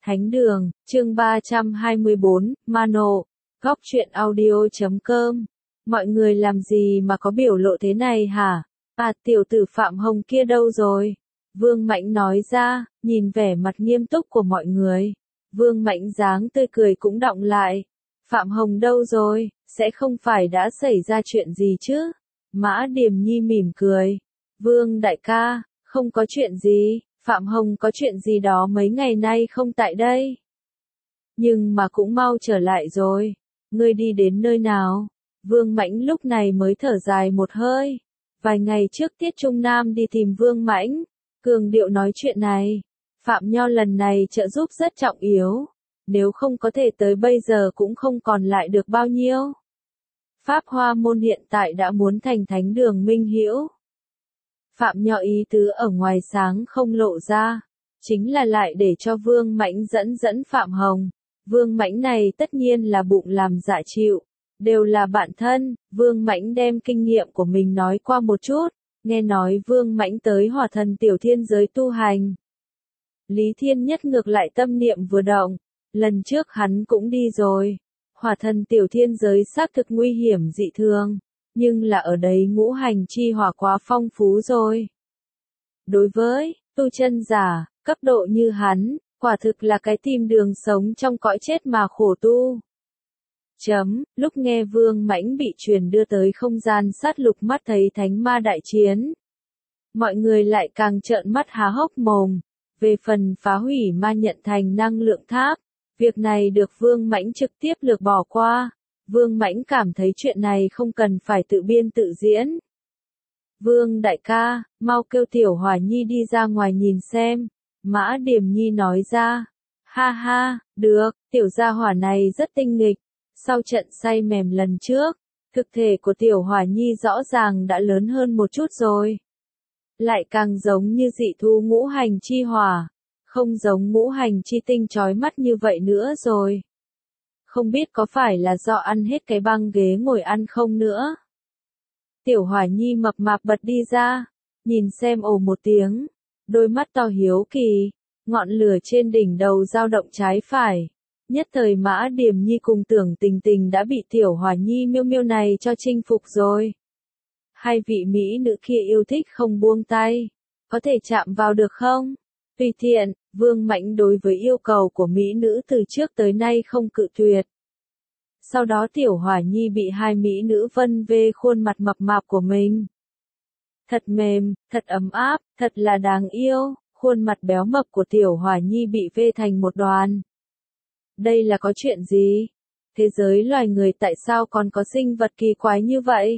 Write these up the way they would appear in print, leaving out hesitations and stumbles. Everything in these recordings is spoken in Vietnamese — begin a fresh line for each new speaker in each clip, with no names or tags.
Thánh đường, chương 324, Mano, góc truyện audio.com. Mọi người làm gì mà có biểu lộ thế này hả? À, tiểu tử Phạm Hồng kia đâu rồi? Vương Mãnh nói ra, nhìn vẻ mặt nghiêm túc của mọi người. Vương Mãnh dáng tươi cười cũng đọng lại. Phạm Hồng đâu rồi, sẽ không phải đã xảy ra chuyện gì chứ? Mã Điềm Nhi mỉm cười. Vương đại ca, không có chuyện gì. Phạm Hồng có chuyện gì đó mấy ngày nay không tại đây. Nhưng mà cũng mau trở lại rồi. Ngươi đi đến nơi nào? Vương Mãnh lúc này mới thở dài một hơi. Vài ngày trước Tiết Trung Nam đi tìm Vương Mãnh, cường điệu nói chuyện này. Phạm Nho lần này trợ giúp rất trọng yếu. Nếu không có thể tới bây giờ cũng không còn lại được bao nhiêu. Pháp Hoa Môn hiện tại đã muốn thành thánh đường minh hữu. Phạm Nho ý tứ ở ngoài sáng không lộ ra, chính là lại để cho Vương Mãnh dẫn Phạm Hồng. Vương Mãnh này tất nhiên là bụng làm dạ chịu, đều là bạn thân. Vương Mãnh đem kinh nghiệm của mình nói qua một chút, nghe nói Vương Mãnh tới Hỏa Thần Tiểu Thiên giới tu hành. Lý Thiên Nhất ngược lại tâm niệm vừa động, lần trước hắn cũng đi rồi. Hỏa Thần Tiểu Thiên giới xác thực nguy hiểm dị thường. Nhưng là ở đấy ngũ hành chi hỏa quá phong phú rồi. Đối với tu chân giả, cấp độ như hắn, quả thực là cái tìm đường sống trong cõi chết mà khổ tu. Lúc nghe Vương Mãnh bị truyền đưa tới không gian sát lục mắt thấy thánh ma đại chiến. Mọi người lại càng trợn mắt há hốc mồm. Về phần phá hủy ma nhận thành năng lượng tháp, việc này được Vương Mãnh trực tiếp lược bỏ qua. Vương Mãnh cảm thấy chuyện này không cần phải tự biên tự diễn. Vương đại ca, mau kêu Tiểu Hỏa Nhi đi ra ngoài nhìn xem. Mã Điềm Nhi nói ra. Ha ha, được, tiểu gia hỏa này rất tinh nghịch. Sau trận say mềm lần trước, thực thể của Tiểu Hỏa Nhi rõ ràng đã lớn hơn một chút rồi. Lại càng giống như dị thú ngũ hành chi hỏa, không giống ngũ hành chi tinh chói mắt như vậy nữa rồi. Không biết có phải là do ăn hết cái băng ghế ngồi ăn không nữa. Tiểu Hỏa Nhi mập mạp bật đi ra, nhìn xem ồ một tiếng, đôi mắt to hiếu kỳ, ngọn lửa trên đỉnh đầu dao động trái phải. Nhất thời Mã Điềm Nhi cùng Tưởng Tình Tình đã bị Tiểu Hỏa Nhi miêu miêu này cho chinh phục rồi. Hai vị mỹ nữ kia yêu thích không buông tay, có thể chạm vào được không? Tùy tiện, Vương Mãnh đối với yêu cầu của mỹ nữ từ trước tới nay không cự tuyệt. Sau đó Tiểu Hỏa Nhi bị hai mỹ nữ vân về khuôn mặt mập mạp của mình. Thật mềm, thật ấm áp, thật là đáng yêu, khuôn mặt béo mập của Tiểu Hỏa Nhi bị vê thành một đoàn. Đây là có chuyện gì? Thế giới loài người tại sao còn có sinh vật kỳ quái như vậy?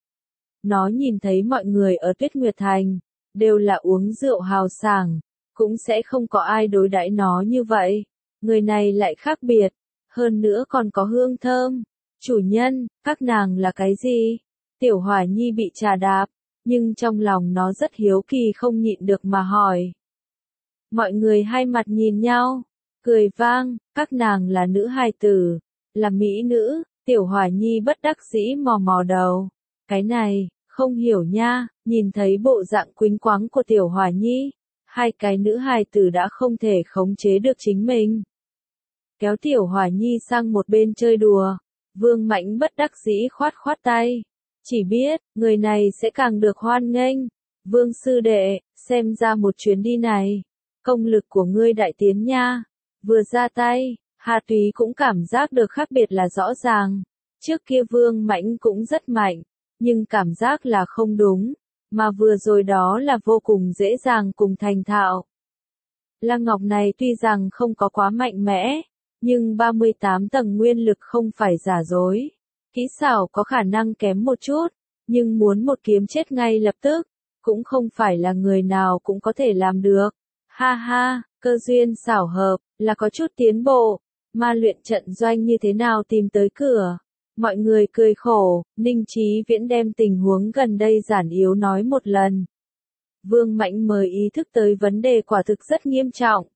Nó nhìn thấy mọi người ở Tuyết Nguyệt Thành, đều là uống rượu hào sảng, cũng sẽ không có ai đối đãi nó như vậy. Người này lại khác biệt, hơn nữa còn có hương thơm. Chủ nhân, các nàng là cái gì? Tiểu Hỏa Nhi bị trà đạp, nhưng trong lòng nó rất hiếu kỳ không nhịn được mà hỏi. Mọi người hai mặt nhìn nhau, cười vang, các nàng là nữ hài tử, là mỹ nữ. Tiểu Hỏa Nhi bất đắc dĩ mò mò đầu. Cái này, không hiểu nha. Nhìn thấy bộ dạng quýnh quáng của Tiểu Hỏa Nhi, hai cái nữ hài tử đã không thể khống chế được chính mình. Kéo Tiểu Hỏa Nhi sang một bên chơi đùa. Vương Mãnh bất đắc dĩ khoát khoát tay. Chỉ biết, người này sẽ càng được hoan nghênh. Vương sư đệ, xem ra một chuyến đi này, công lực của ngươi đại tiến nha. Vừa ra tay, Hà Túy cũng cảm giác được khác biệt là rõ ràng. Trước kia Vương Mãnh cũng rất mạnh, nhưng cảm giác là không đúng, mà vừa rồi đó là vô cùng dễ dàng cùng thành thạo. Lăng Ngọc này tuy rằng không có quá mạnh mẽ, nhưng 38 tầng nguyên lực không phải giả dối. Kỹ xảo có khả năng kém một chút, nhưng muốn một kiếm chết ngay lập tức, cũng không phải là người nào cũng có thể làm được. Ha ha, cơ duyên xảo hợp, là có chút tiến bộ. Ma luyện trận doanh như thế nào tìm tới cửa? Mọi người cười khổ. Ninh Chí Viễn đem tình huống gần đây giản yếu nói một lần. Vương Mãnh mới ý thức tới vấn đề quả thực rất nghiêm trọng.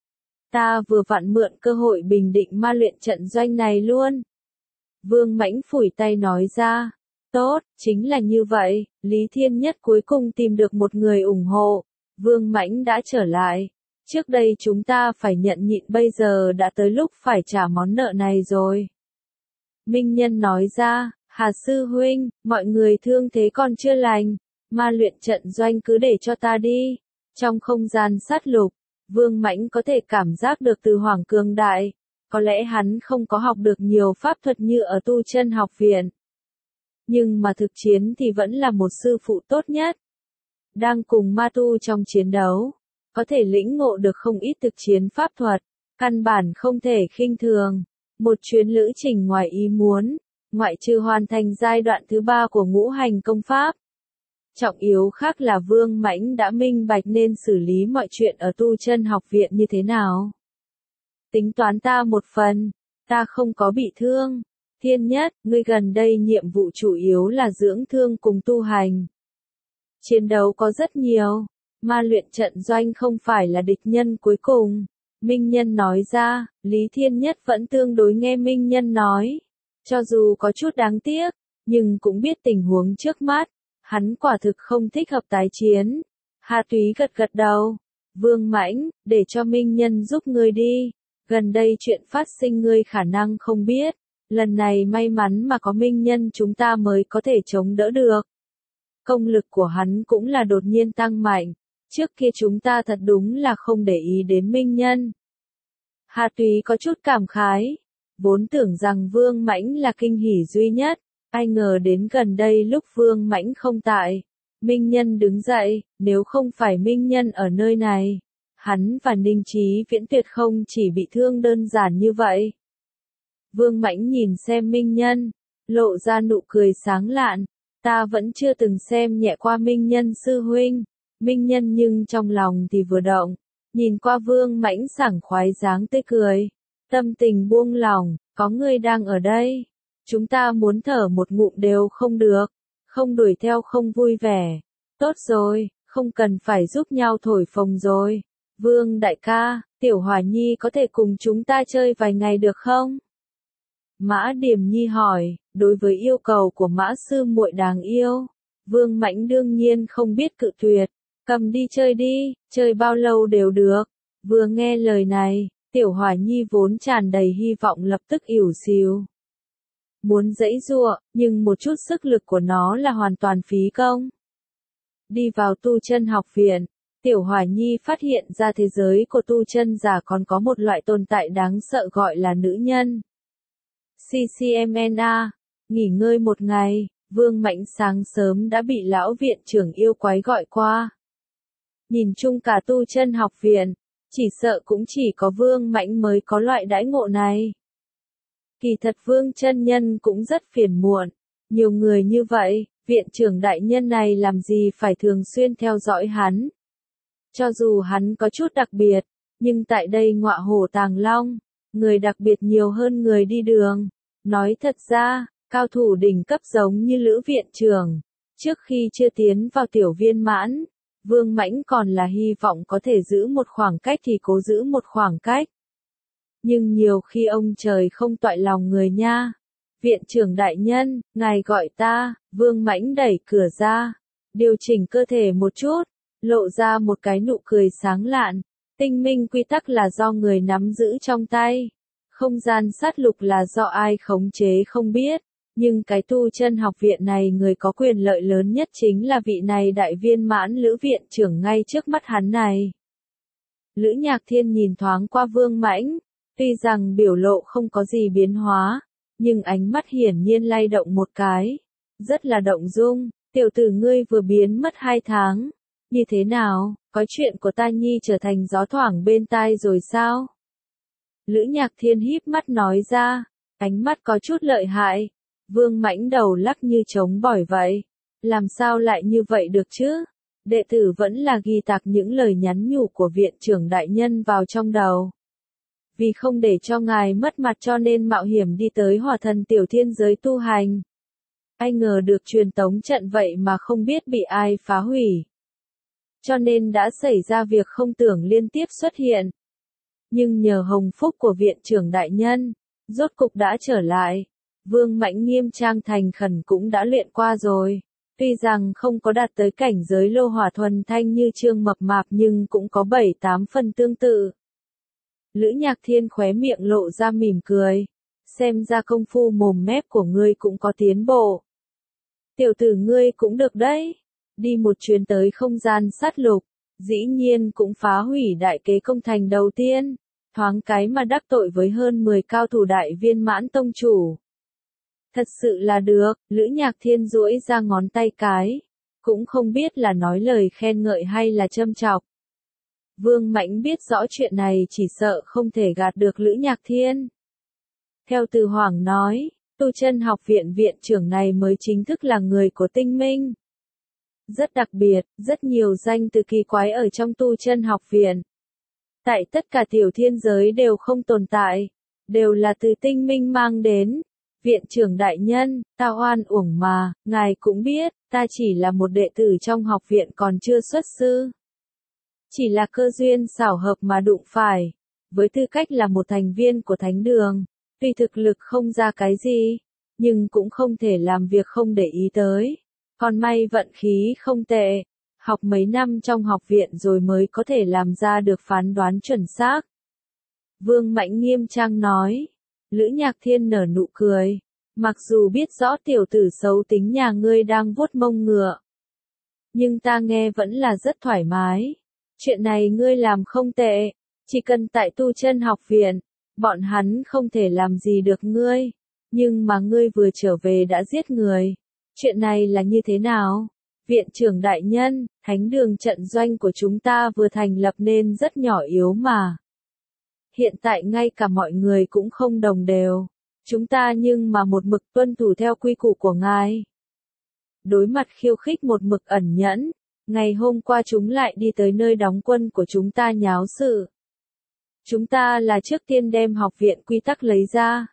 Ta vừa vặn mượn cơ hội bình định ma luyện trận doanh này luôn. Vương Mãnh phủi tay nói ra. Tốt, chính là như vậy. Lý Thiên Nhất cuối cùng tìm được một người ủng hộ. Vương Mãnh đã trở lại. Trước đây chúng ta phải nhận nhịn, bây giờ đã tới lúc phải trả món nợ này rồi. Minh Nhân nói ra, Hà sư huynh, mọi người thương thế còn chưa lành, ma luyện trận doanh cứ để cho ta đi. Trong không gian sát lục, Vương Mãnh có thể cảm giác được từ Hoàng cường đại. Có lẽ hắn không có học được nhiều pháp thuật như ở tu chân học viện. Nhưng mà thực chiến thì vẫn là một sư phụ tốt nhất. Đang cùng ma tu trong chiến đấu, có thể lĩnh ngộ được không ít thực chiến pháp thuật, căn bản không thể khinh thường. Một chuyến lữ trình ngoài ý muốn, ngoại trừ hoàn thành giai đoạn thứ 3 của ngũ hành công pháp. Trọng yếu khác là Vương Mãnh đã minh bạch nên xử lý mọi chuyện ở tu chân học viện như thế nào. Tính toán ta một phần, ta không có bị thương. Thiên Nhất, ngươi gần đây nhiệm vụ chủ yếu là dưỡng thương cùng tu hành. Chiến đấu có rất nhiều, ma luyện trận doanh không phải là địch nhân cuối cùng. Minh Nhân nói ra, Lý Thiên Nhất vẫn tương đối nghe Minh Nhân nói. Cho dù có chút đáng tiếc, nhưng cũng biết tình huống trước mắt. Hắn quả thực không thích hợp tái chiến. Hà Túy gật gật đầu. Vương Mãnh, để cho Minh Nhân giúp ngươi đi. Gần đây chuyện phát sinh ngươi khả năng không biết. Lần này may mắn mà có Minh Nhân chúng ta mới có thể chống đỡ được. Công lực của hắn cũng là đột nhiên tăng mạnh. Trước kia chúng ta thật đúng là không để ý đến Minh Nhân. Hà Túy có chút cảm khái. Vốn tưởng rằng Vương Mãnh là kinh hỉ duy nhất. Ai ngờ đến gần đây lúc Vương Mãnh không tại. Minh Nhân đứng dậy, nếu không phải Minh Nhân ở nơi này. Hắn và Ninh Chí Viễn tuyệt không chỉ bị thương đơn giản như vậy. Vương Mãnh nhìn xem Minh Nhân, lộ ra nụ cười sáng lạn. Ta vẫn chưa từng xem nhẹ qua Minh Nhân sư huynh. Minh Nhân nhưng trong lòng thì vừa động, nhìn qua Vương Mãnh sảng khoái dáng tươi cười. Tâm tình buông lỏng, có người đang ở đây. Chúng ta muốn thở một ngụm đều không được, không đuổi theo không vui vẻ. Tốt rồi, không cần phải giúp nhau thổi phồng rồi. Vương đại ca, Tiểu Hỏa Nhi có thể cùng chúng ta chơi vài ngày được không? Mã Điềm Nhi hỏi, đối với yêu cầu của Mã sư muội đáng yêu, Vương Mãnh đương nhiên không biết cự tuyệt, cầm đi chơi bao lâu đều được. Vừa nghe lời này, Tiểu Hỏa Nhi vốn tràn đầy hy vọng lập tức ỉu xìu. Muốn giãy giụa, nhưng một chút sức lực của nó là hoàn toàn phí công. Đi vào tu chân học viện, Tiểu Hỏa Nhi phát hiện ra thế giới của tu chân giả còn có một loại tồn tại đáng sợ gọi là nữ nhân. CCMNA, nghỉ ngơi một ngày, Vương Mãnh sáng sớm đã bị lão viện trưởng yêu quái gọi qua. Nhìn chung cả tu chân học viện, chỉ sợ cũng chỉ có Vương Mãnh mới có loại đãi ngộ này. Kỳ thật Vương chân nhân cũng rất phiền muộn, nhiều người như vậy, viện trưởng đại nhân này làm gì phải thường xuyên theo dõi hắn. Cho dù hắn có chút đặc biệt, nhưng tại đây ngọa hổ tàng long, người đặc biệt nhiều hơn người đi đường. Nói thật ra, cao thủ đỉnh cấp giống như Lữ viện trưởng, trước khi chưa tiến vào tiểu viên mãn, Vương Mãnh còn là hy vọng có thể giữ một khoảng cách thì cố giữ một khoảng cách. Nhưng nhiều khi ông trời không toại lòng người nha. Viện trưởng đại nhân, ngài gọi ta. Vương Mãnh đẩy cửa ra, điều chỉnh cơ thể một chút, lộ ra một cái nụ cười sáng lạn. Tinh minh quy tắc là do người nắm giữ trong tay. Không gian sát lục là do ai khống chế không biết. Nhưng cái tu chân học viện này người có quyền lợi lớn nhất chính là vị này đại viên mãn Lữ viện trưởng ngay trước mắt hắn này. Lữ Nhạc Thiên nhìn thoáng qua Vương Mãnh, tuy rằng biểu lộ không có gì biến hóa, nhưng ánh mắt hiển nhiên lay động một cái. Rất là động dung, tiểu tử ngươi vừa biến mất 2 tháng. Như thế nào, có chuyện của ta nhi trở thành gió thoảng bên tai rồi sao? Lữ Nhạc Thiên híp mắt nói ra, ánh mắt có chút lợi hại. Vương Mãnh đầu lắc như trống bỏi vậy. Làm sao lại như vậy được chứ? Đệ tử vẫn là ghi tạc những lời nhắn nhủ của viện trưởng đại nhân vào trong đầu. Vì không để cho ngài mất mặt cho nên mạo hiểm đi tới Hỏa Thần tiểu thiên giới tu hành. Ai ngờ được truyền tống trận vậy mà không biết bị ai phá hủy. Cho nên đã xảy ra việc không tưởng liên tiếp xuất hiện. Nhưng nhờ hồng phúc của viện trưởng đại nhân, rốt cục đã trở lại. Vương Mãnh nghiêm trang thành khẩn cũng đã luyện qua rồi. Tuy rằng không có đạt tới cảnh giới lô hỏa thuần thanh như Trương Mập Mạp nhưng cũng có 7-8 phần tương tự. Lữ Nhạc Thiên khóe miệng lộ ra mỉm cười. Xem ra công phu mồm mép của ngươi cũng có tiến bộ. Tiểu tử ngươi cũng được đấy. Đi một chuyến tới không gian sát lục, dĩ nhiên cũng phá hủy đại kế công thành đầu tiên. Thoáng cái mà đắc tội với hơn 10 cao thủ đại viên mãn tông chủ. Thật sự là được, Lữ Nhạc Thiên duỗi ra ngón tay cái. Cũng không biết là nói lời khen ngợi hay là châm chọc. Vương Mãnh biết rõ chuyện này chỉ sợ không thể gạt được Lữ Nhạc Thiên. Theo Từ Hoàng nói, Tu Chân Học viện viện trưởng này mới chính thức là người của Tinh Minh. Rất đặc biệt, rất nhiều danh từ kỳ quái ở trong Tu Chân Học viện. Tại tất cả tiểu thiên giới đều không tồn tại, đều là từ Tinh Minh mang đến. Viện trưởng đại nhân, ta oan uổng mà, ngài cũng biết, ta chỉ là một đệ tử trong học viện còn chưa xuất sư. Chỉ là cơ duyên xảo hợp mà đụng phải, với tư cách là một thành viên của thánh đường, tuy thực lực không ra cái gì, nhưng cũng không thể làm việc không để ý tới. Còn may vận khí không tệ, học mấy năm trong học viện rồi mới có thể làm ra được phán đoán chuẩn xác. Vương Mãnh nghiêm trang nói. Lữ Nhạc Thiên nở nụ cười. Mặc dù biết rõ tiểu tử xấu tính nhà ngươi đang vuốt mông ngựa, nhưng ta nghe vẫn là rất thoải mái. Chuyện này ngươi làm không tệ, chỉ cần tại Tu Chân Học viện, bọn hắn không thể làm gì được ngươi. Nhưng mà ngươi vừa trở về đã giết người. Chuyện này là như thế nào? Viện trưởng đại nhân, thánh đường trận doanh của chúng ta vừa thành lập nên rất nhỏ yếu mà. Hiện tại ngay cả mọi người cũng không đồng đều. Chúng ta nhưng mà một mực tuân thủ theo quy củ của ngài. Đối mặt khiêu khích một mực ẩn nhẫn, ngày hôm qua chúng lại đi tới nơi đóng quân của chúng ta nháo sự. Chúng ta là trước tiên đem học viện quy tắc lấy ra.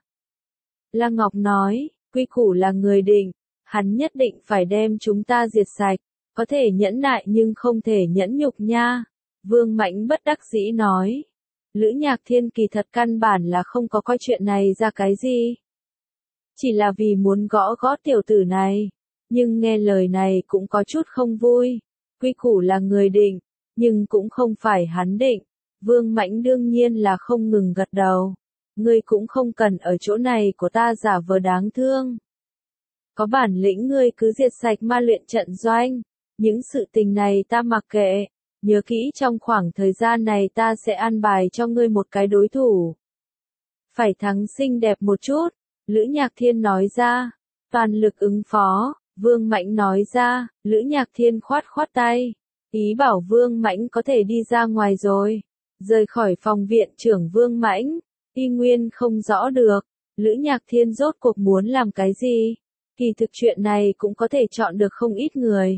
La Ngọc nói, quy củ là người định, hắn nhất định phải đem chúng ta diệt sạch, có thể nhẫn nại nhưng không thể nhẫn nhục nha. Vương Mãnh bất đắc dĩ nói. Lữ Nhạc Thiên kỳ thật căn bản là không có coi chuyện này ra cái gì. Chỉ là vì muốn gõ gõ tiểu tử này. Nhưng nghe lời này cũng có chút không vui. Quy củ là người định, nhưng cũng không phải hắn định. Vương Mãnh đương nhiên là không ngừng gật đầu. Ngươi cũng không cần ở chỗ này của ta giả vờ đáng thương. Có bản lĩnh ngươi cứ diệt sạch ma luyện trận doanh. Những sự tình này ta mặc kệ. Nhớ kỹ trong khoảng thời gian này ta sẽ an bài cho ngươi một cái đối thủ. Phải thắng xinh đẹp một chút, Lữ Nhạc Thiên nói ra. Toàn lực ứng phó, Vương Mãnh nói ra, Lữ Nhạc Thiên khoát khoát tay. Ý bảo Vương Mãnh có thể đi ra ngoài rồi. Rời khỏi phòng viện trưởng Vương Mãnh, y nguyên không rõ được, Lữ Nhạc Thiên rốt cuộc muốn làm cái gì. Kỳ thực chuyện này cũng có thể chọn được không ít người.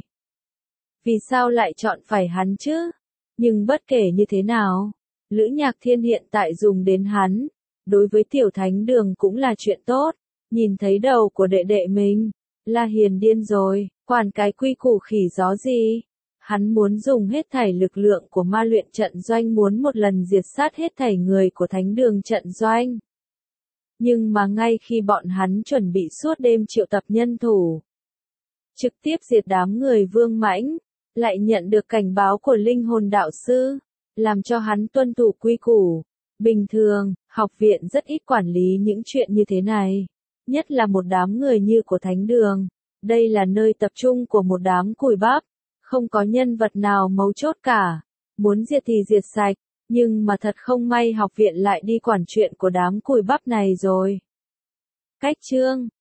Vì sao lại chọn phải hắn chứ? Nhưng bất kể như thế nào, Lữ Nhạc Thiên hiện tại dùng đến hắn, đối với tiểu thánh đường cũng là chuyện tốt. Nhìn thấy đầu của đệ đệ mình, La Hiền điên rồi, quản cái quy củ khỉ gió gì. Hắn muốn dùng hết thảy lực lượng của ma luyện trận doanh muốn một lần diệt sát hết thảy người của thánh đường trận doanh. Nhưng mà ngay khi bọn hắn chuẩn bị suốt đêm triệu tập nhân thủ, trực tiếp diệt đám người Vương Mãnh, lại nhận được cảnh báo của linh hồn đạo sư, làm cho hắn tuân thủ quy củ. Bình thường, học viện rất ít quản lý những chuyện như thế này, nhất là một đám người như của thánh đường. Đây là nơi tập trung của một đám cùi bắp, không có nhân vật nào mấu chốt cả, muốn diệt thì diệt sạch, nhưng mà thật không may học viện lại đi quản chuyện của đám cùi bắp này rồi. Cách chương